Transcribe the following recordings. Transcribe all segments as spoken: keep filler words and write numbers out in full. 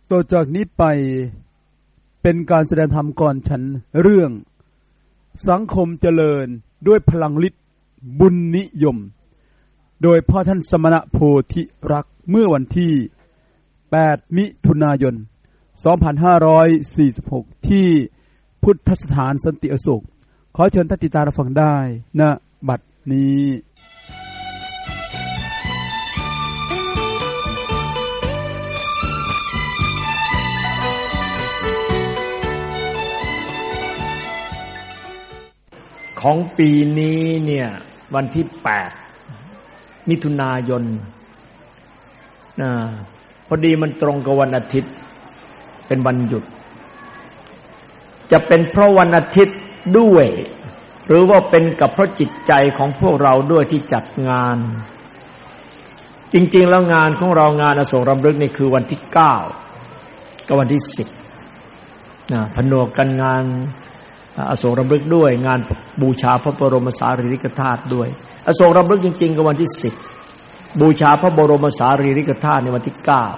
ต่อจากนี้ไปเป็นการแสดงธรรมก่อนฉันเรื่องสังคมเจริญด้วยพลังฤทธิ์บุญนิยมโดยพ่อท่านสมณะโพธิรักษ์เมื่อวันที่แปดมิถุนายนสองพันห้าร้อยสี่สิบหกที่พุทธสถานสันติอโศกขอเชิญท่านติดตามรับฟังได้ณบัดนี้ของปีนี้เนี่ยวันที่แปดมิถุนายนนะพอดีมันตรงกับวันอาทิตย์เป็นวันหยุดจะเป็นเพราะวันอาทิตย์ด้วยหรือว่าเป็นกับเพราะจิตใจของพวกเราด้วยที่จัดงานจริงๆแล้วงานของเรางานอโศกรำลึกนี่คือวันที่เก้ากับวันที่สิบนะผนวกกันงานอโศกรำลึกด้วยงานบูชาพระบรมสารีริกธาตุด้วยอโศกรำลึกจริงๆก็วันที่สิบบูชาพระบรมสารีริกธาตุในวันที่เก้า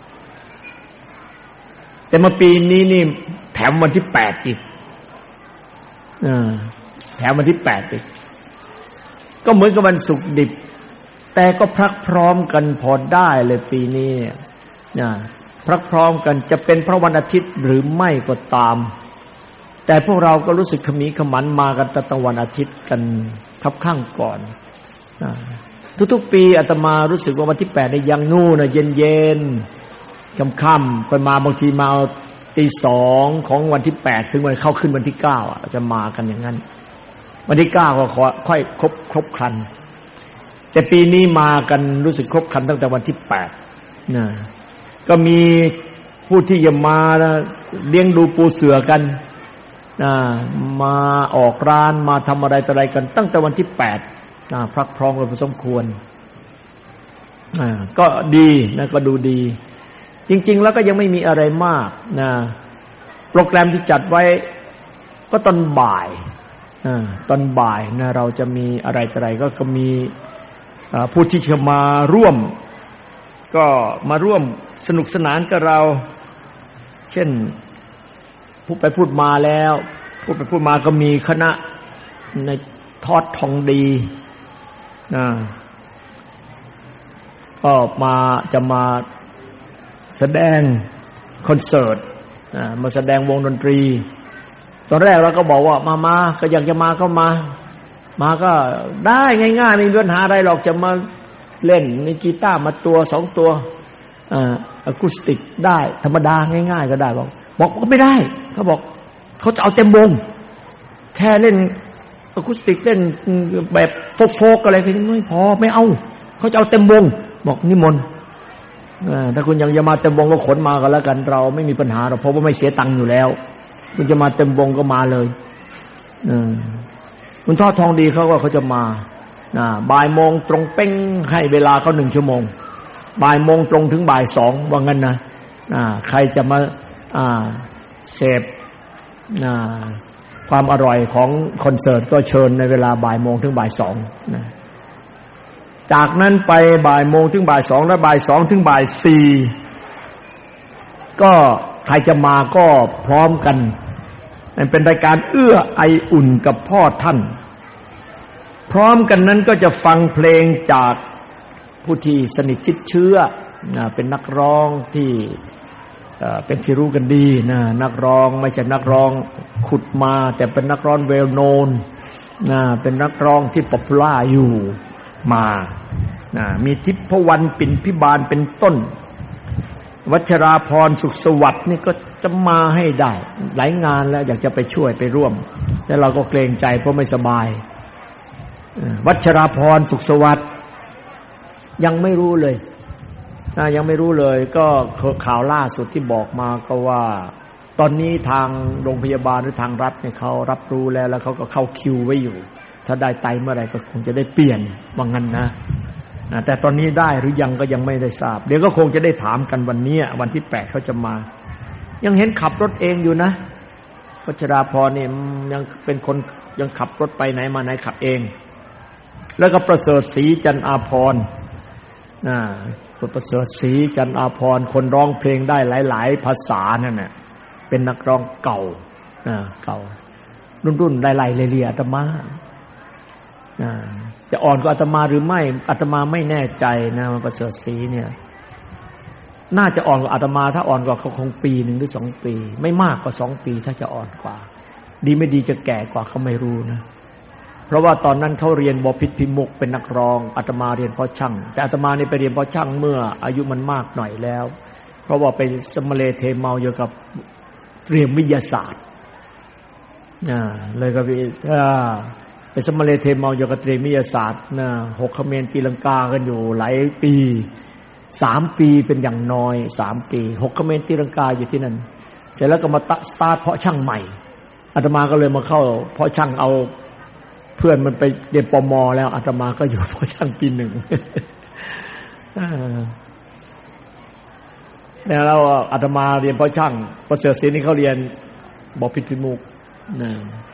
แต่มาปีนี้นี่แถมวันที่แปดอีกอ่าแถมวันที่แปดอีกก็เหมือนกับวันศุกร์ดิบแต่ก็พรักพร้อมกันพอได้เลยปีนี้นะพรักพร้อมกันจะเป็นเพราะวันอาทิตย์หรือไม่ก็ตามแต่พวกเราก็รู้สึกขมีขมันมากันตั้งแต่วันอาทิตย์กันคับข้างก่อนทุกๆปีอาตมารู้สึกว่าวันที่แปดเนี่ยยังนู่นน่ะเย็นๆค่ำๆค่อยมาบางทีมาตีสองของวันที่แปดถึงวันเข้าขึ้นวันที่เก้าอ่ะจะมากันอย่างนั้นวันที่เก้าก็ค่อยครบครบครันแต่ปีนี้มากันรู้สึกครบครันตั้งแต่วันที่แปดนะก็มีผู้ที่จะมาเลี้ยงดูปูเสือกันนะมาออกร้านมาทำอะไรต่ออะไรกันตั้งแต่วันที่แปดนะพรักพร้อมกันพอสมควรอ่าก็ดีนะก็ดูดีจริงๆแล้วก็ยังไม่มีอะไรมากนะโปรแกรมที่จัดไว้ก็ตอนบ่ายอ่าตอนบ่ายนะเราจะมีอะไรต่ออะไรก็ก็มีผู้ที่จะมาร่วมก็มาร่วมสนุกสนานกับเราเช่นพูดไปพูดมาแล้วพูดไปพูดมาก็มีคณะในทอดทองดีนะก็มาจะมาแสดงคอนเสิร์ตนะมาแสดงวงดนตรีตอนแรกเราก็บอกว่ามามาก็อยากจะมาก็มามาก็ได้ง่ายๆไม่มีปัญหาอะไรหรอกจะมาเล่นมีกีตาร์มาตัวสองตัวอ่าอะคูสติกได้ธรรมดาง่ายๆก็ได้บอกบอกก็ไม่ได้เขาบอกเขาจะเอาเต็มวงแค่เล่นอะคูสติกเล่นแบบโฟกๆอะไรก็ยังไม่พอไม่เอาเขาจะเอาเต็มวงบอกนิมนต์ถ้าคุณยังจะมาเต็มวงก็ขนมาก็แล้วกันเราไม่มีปัญหาหรอกเพราะว่าไม่เสียตังค์อยู่แล้วคุณจะมาเต็มวงก็มาเลยคุณทอดทองดีเขาก็เขาจะมาบ่ายโมงตรงเป้งให้เวลาเขาหนึ่งชั่วโมงบ่ายโมงตรงถึงบ่ายสองว่างั้นนะใครจะมาเสพความอร่อยของคอนเสิร์ตก็เชิญในเวลาบ่ายโมงถึงบ่ายสองนะจากนั้นไปบ่ายโมงถึงบ่ายสองและบ่ายสองถึงบ่ายสี่ก็ใครจะมาก็พร้อมกันมันเป็นรายการเอื้อไออุ่นกับพ่อท่านพร้อมกันนั้นก็จะฟังเพลงจากผู้ที่สนิทชิดเชื้อนะเป็นนักร้องที่เป็นที่รู้กันดีนะนักร้องไม่ใช่นักร้องขุดมาแต่เป็นนักร้องเวลโนนนะเป็นนักร้องที่ป๊อปปูล่าอยู่มานะมีทิพวรรณปิ่นพิบาลเป็นต้นวัชราพรสุขสวัสดิ์นี่ก็จะมาให้ได้หลายงานแล้วอยากจะไปช่วยไปร่วมแต่เราก็เกรงใจเพราะไม่สบายวัชราพรสุขสวัสดิ์ยังไม่รู้เลยนะยังไม่รู้เลยก็ข่าวล่าสุดที่บอกมาก็ว่าตอนนี้ทางโรงพยาบาลหรือทางรัฐเนี่ยเขารับรู้แล้วแล้วเขาก็เข้าคิวไว้อยู่ถ้าได้ไตเมื่อไหร่ก็คงจะได้เปลี่ยนว่างั้นนะแต่ตอนนี้ได้หรือยังก็ยังไม่ได้ทราบเดี๋ยวก็คงจะได้ถามกันวันนี้วันที่แปดเขาจะมายังเห็นขับรถเองอยู่นะวัชราพรนี่ยังเป็นคนยังขับรถไปไหนมาไหนขับเองแล้วก็ประเสริฐศรีจันอาภรณ์นะคุณประเสริฐศรีจันอาภรณ์คนร้องเพลงได้หลายๆภาษานั่นน่ะเป็นนักร้องเก่านะเก่ารุ่นๆไล่ๆเลี่ยๆอาตมานะจะอ่อนกว่าอาตมาหรือไม่อาตมาไม่แน่ใจนะประเสริฐศรีเนี่ยน่าจะอ่อนกว่าอาตมาถ้าอ่อนกว่าเขาคงปีหนึ่งหรือสองปีไม่มากกว่าสองปีถ้าจะอ่อนกว่าดีไม่ดีจะแก่กว่าเขาไม่รู้นะเพราะว่าตอนนั้นเขาเรียนบพิตรพิมุกเป็นนักร้องอาตมาเรียนเพาะช่างแต่อาตมานี่ไปเรียนเพาะช่างเมื่ออายุมันมากหน่อยแล้วเพราะว่าไปสมเลเทเมาอยู่กับเรียนวิทยาศาสตร์อ่าเลยก็ไปอ่าไปสมเลเทเมาอยู่กับเรียนวิทยาศาสตร์นะหกเขมรตีลังกากันอยู่หลายปีสามปีเป็นอย่างน้อยสามปีหกเขมรตีลังกาอยู่ที่นั่นเสร็จแล้วก็มาสตาร์ทเพาะช่างใหม่อาตมาก็เลยมาเข้าเพาะช่างเอาเพื่อนมันไปเรียนปม.แล้วอาตมาก็อยู่เพาะช่างปีหนึ่งแล้วอาตมาเรียนเพาะช่างประเสริฐศรีนี่เขาเรียนบพิตรพิมุกนะ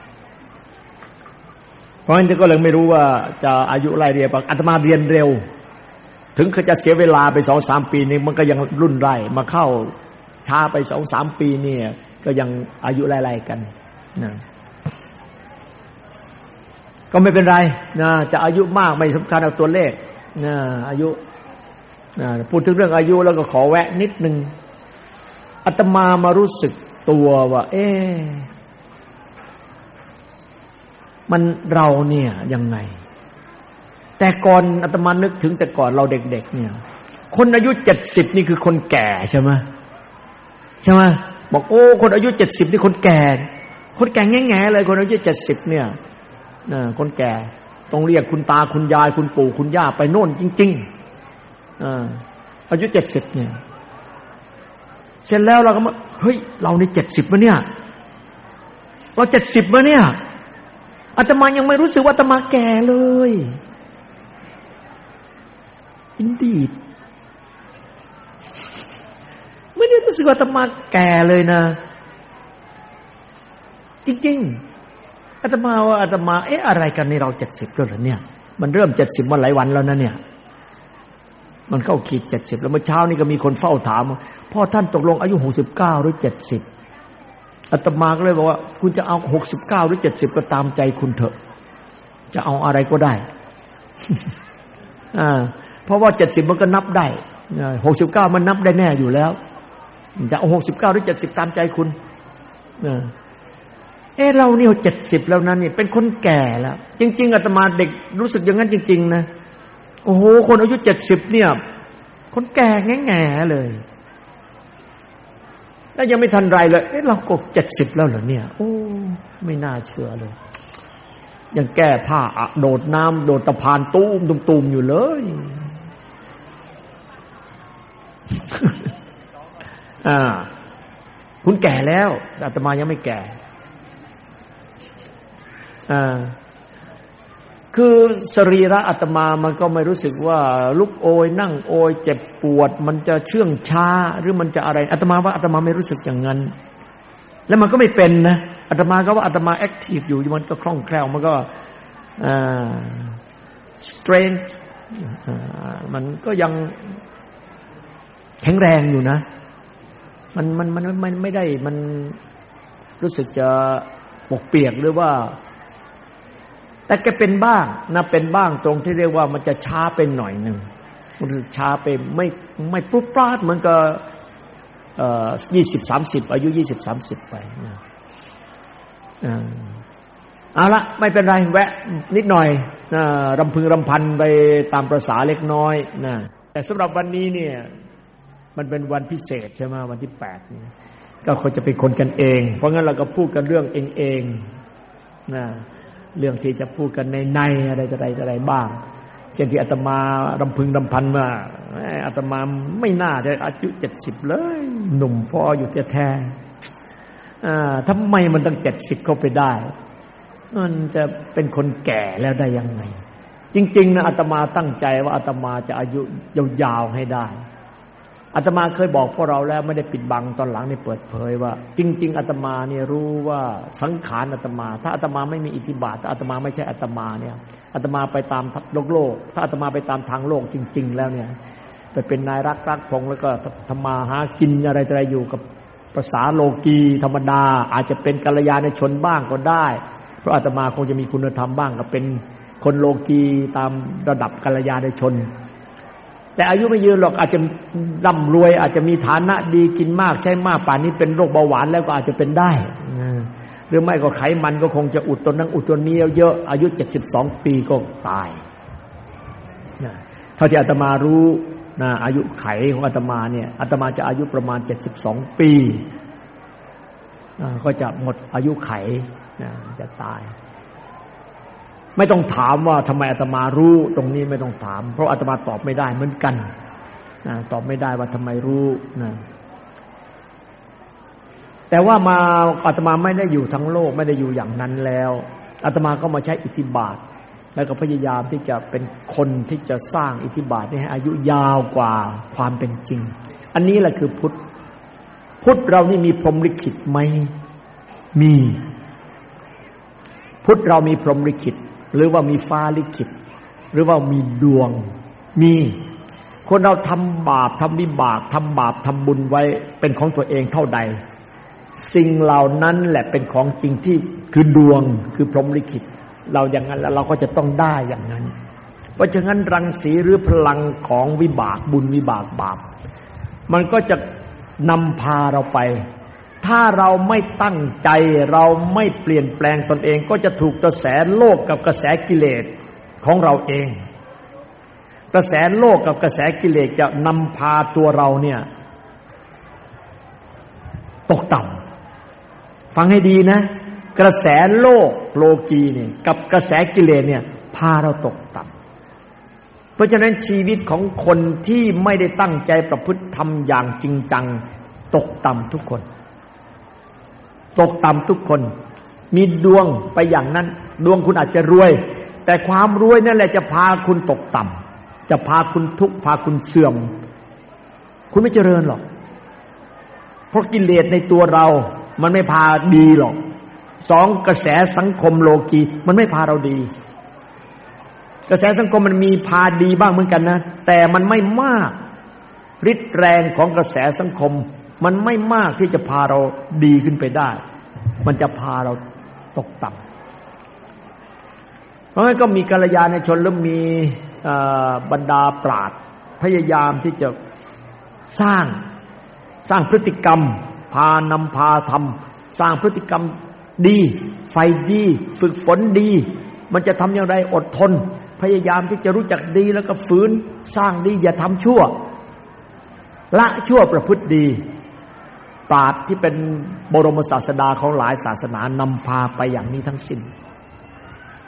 เพราะฉะนั้นก็เลยไม่รู้ว่าจะอายุไล่เรียนอาตมาเรียนเร็วถึงเขาจะเสียเวลาไป สองสาม ปีนี่มันก็ยังรุ่นไล่มาเข้าช้าไป สองสาม ปีนี่ก็ยังอายุไล่ๆกันนะก็ไม่เป็นไรนะจะอายุมากไม่สำคัญเอาตัวเลขนะอายุนะพูดถึงเรื่องอายุแล้วก็ขอแวะนิดนึงอาตมามารู้สึกตัวว่าเอ๊ะมันเราเนี่ยยังไงแต่ก่อนอาตมานึกถึงแต่ก่อนเราเด็กๆเนี่ยคนอายุเจ็ดสิบนี่คือคนแก่ใช่ไหมใช่ไหมบอกโอ้คนอายุเจ็ดสิบนี่คนแก่คนแก่แง่ๆเลยคนอายุเจ็ดสิบเนี่ยนะคนแก่ต้องเรียกคุณตาคุณยายคุณปู่คุณย่าไปโน่นจริงๆอ่าอายุเจ็ดสิบเนี่ยเสร็จแล้วเราก็มาเฮ้ยเราในเจ็ดสิบมั้ยเนี่ยเราเจ็ดสิบมั้ยเนี่ยอาตมายังไม่รู้สึกว่าอาตมาแก่เลยอินดีดไม่ได้รู้สึกว่าอาตมาแก่เลยนะจริงๆอาตมาว่าอาตมาเอ๊ะอะไรกันนี่เราเจ็ดสิบแล้วเหรอเนี่ยมันเริ่มเจ็ดสิบมาหลายวันแล้วนะเนี่ยมันเข้าขีดเจ็ดสิบแล้วเมื่อเช้านี่ก็มีคนเฝ้าถามพ่อท่านตกลงอายุหกสิบเก้าหรือเจ็ดสิบอาตมาก็เลยบอกว่าคุณจะเอาหกสิบเก้าหรือเจ็ดสิบก็ตามใจคุณเถอะจะเอาอะไรก็ได้อ่าเพราะว่าเจ็ดสิบมันก็นับได้หกสิบเก้ามันนับได้แน่อยู่แล้วจะเอาหกสิบเก้าหรือเจ็ดสิบตามใจคุณเออเราเนี่ยเจ็ดสิบแล้วนะนี่เป็นคนแก่แล้วจริงๆอาตมาเด็กรู้สึกอย่างนั้นจริงๆนะโอ้โหคนอายุเจ็ดสิบเนี่ยคนแก่แง่ๆเลยแล้วยังไม่ทันไรเลยเอ๊ะเราก็เจ็ดสิบแล้วเหรอเนี่ยโอ้ไม่น่าเชื่อเลยยังแก้ผ้าโดดน้ำโดดตะพานตุ้มตุ่มๆอยู่เลยอ่าคุณแก่แล้วอาตมายังไม่แก่อ่าคือสรีระอาตมามันก็ไม่รู้สึกว่าลุกโอยนั่งโอยเจ็บปวดมันจะเชื่องช้าหรือมันจะอะไรอาตมาว่าอาตมาไม่รู้สึกอย่างนั้นแล้วมันก็ไม่เป็นนะอาตมาก็ว่าอาตมาแอคทีฟอยู่มันก็คล่องแคล่วมันก็อ่าสเตรนท์มันก็ยังแข็งแรงอยู่นะมันมันมันมันไม่ได้มันรู้สึกจะปกเปียกหรือว่าแต่แกเป็นบ้างนะเป็นบ้างตรงที่เรียกว่ามันจะช้าไปหน่อยนึงมันช้าไปไม่ไม่ปุ๊บปราดเหมือนกับเอ่อยี่สิบ สามสิบอายุ ยี่สิบ สามสิบไปนะอ่าเอาละไม่เป็นไรแวะนิดหน่อยนะรำพึงรำพันไปตามประสาเล็กน้อยนะแต่สำหรับวันนี้เนี่ยมันเป็นวันพิเศษใช่ไหมวันที่แปดนี่ก็ควรจะเป็นคนกันเองเพราะงั้นเราก็พูดกันเรื่องเองๆนะเรื่องที่จะพูดกันในในอะไรอะไรอะไรบ้างเช่นที่อาตมารำพึงรำพันว่าอาตมาไม่น่าจะอายุเจ็ดสิบเลยหนุ่มฟออยู่แท้ๆอ่าทำไมมันตั้งเจ็ดสิบเข้าไปได้มันจะเป็นคนแก่แล้วได้ยังไงจริงๆนะอาตมาตั้งใจว่าอาตมาจะอายุยาวๆให้ได้อาตมาเคยบอกพวกเราแล้วไม่ได้ปิดบังตอนหลังนี่เปิดเผยว่าจริงๆอาตมาเนี่ยรู้ว่าสังขารอาตมาถ้าอาตมาไม่มีอิทธิบาทถ้าอาตมาไม่ใช่อาตมาเนี่ยอาตมาไปตามโลกโลกถ้าอาตมาไปตามทางโลกจริงๆแล้วเนี่ยไปเป็นนายรักรักพงแล้วก็ทำมาหากินอะไรอะไรอยู่กับภาษาโลกีธรรมดาอาจจะเป็นกัลยาณชนบ้างก็ได้เพราะอาตมาคงจะมีคุณธรรมบ้างก็เป็นคนโลกีตามระดับกัลยาณชนแต่อายุไม่ยืนหรอกอาจจะร่ำรวยอาจจะมีฐานะดีกินมากใช้มากป่านนี้เป็นโรคเบาหวานแล้วก็อาจจะเป็นได้หรือไม่ก็ไขมันก็คงจะอุดตนนั้นอุดตนนี้เยอะอายุเจ็ดสิบสองปีก็ตายเท่าที่อาตมารู้นะอายุไขของอาตมาเนี่ยอาตมาจะอายุประมาณเจ็ดสิบสองปีก็จะหมดอายุไขนะจะตายไม่ต้องถามว่าทำไมอาตมารู้ตรงนี้ไม่ต้องถามเพราะอาตมาตอบไม่ได้เหมือนกันนะตอบไม่ได้ว่าทำไมรู้นะแต่ว่ามาอาตมาไม่ได้อยู่ทั้งโลกไม่ได้อยู่อย่างนั้นแล้วอาตมาก็มาใช้อิทธิบาทแล้วก็พยายามที่จะเป็นคนที่จะสร้างอิทธิบาทนี้ให้อายุยาวกว่าความเป็นจริงอันนี้แหละคือพุทธพุทธเรานี่มีพรหมลิขิตไหมมีพุทธเรามีพรหมลิขิตหรือว่ามีฟ้าลิขิตหรือว่ามีดวงมีคนเราทำบาปทำวิบากทำบาปทำบุญไว้เป็นของตัวเองเท่าใดสิ่งเหล่านั้นแหละเป็นของจริงที่คือดวงคือพรหมลิขิตเราอย่างนั้นแล้วเราก็จะต้องได้อย่างนั้นเพราะฉะนั้นรังสีหรือพลังของวิบากบุญวิบากบาปมันก็จะนำพาเราไปถ้าเราไม่ตั้งใจเราไม่เปลี่ยนแปลงตนเองก็จะถูกกระแสโลกกับกระแสกิเลสของเราเองกระแสโลกกับกระแสกิเลสจะนำพาตัวเราเนี่ยตกต่ำฟังให้ดีนะกระแสโลกโลกีเนี่ยกับกระแสกิเลสเนี่ยพาเราตกต่ำเพราะฉะนั้นชีวิตของคนที่ไม่ได้ตั้งใจประพฤติธรรมอย่างจริงจังตกต่ำทุกคนตกต่ำทุกคนมีดวงไปอย่างนั้นดวงคุณอาจจะรวยแต่ความรวยนั่นแหละจะพาคุณตกต่ำจะพาคุณทุกข์พาคุณเสื่อมคุณไม่เจริญหรอกเพราะกิเลสในตัวเรามันไม่พาดีหรอกสองกระแสสังคมโลกีมันไม่พาเราดีกระแสสังคมมันมีพาดีบ้างเหมือนกันนะแต่มันไม่มากฤทธิ์แรงของกระแสสังคมมันไม่มากที่จะพาเราดีขึ้นไปได้มันจะพาเราตกต่ำเพราะงั้นก็มีกัลยาณชนแล้วมีบรรดาปราชญ์พยายามที่จะสร้างสร้างพฤติกรรมพานำพาทำสร้างพฤติกรรมดีไฟดีฝึกฝนดีมันจะทำอย่างไรอดทนพยายามที่จะรู้จักดีแล้วก็ฝืนสร้างดีอย่าทำชั่วละชั่วประพฤติดีปราชญ์ที่เป็นบรมศาสดาของหลายศาสนานำพาไปอย่างนี้ทั้งสิ้น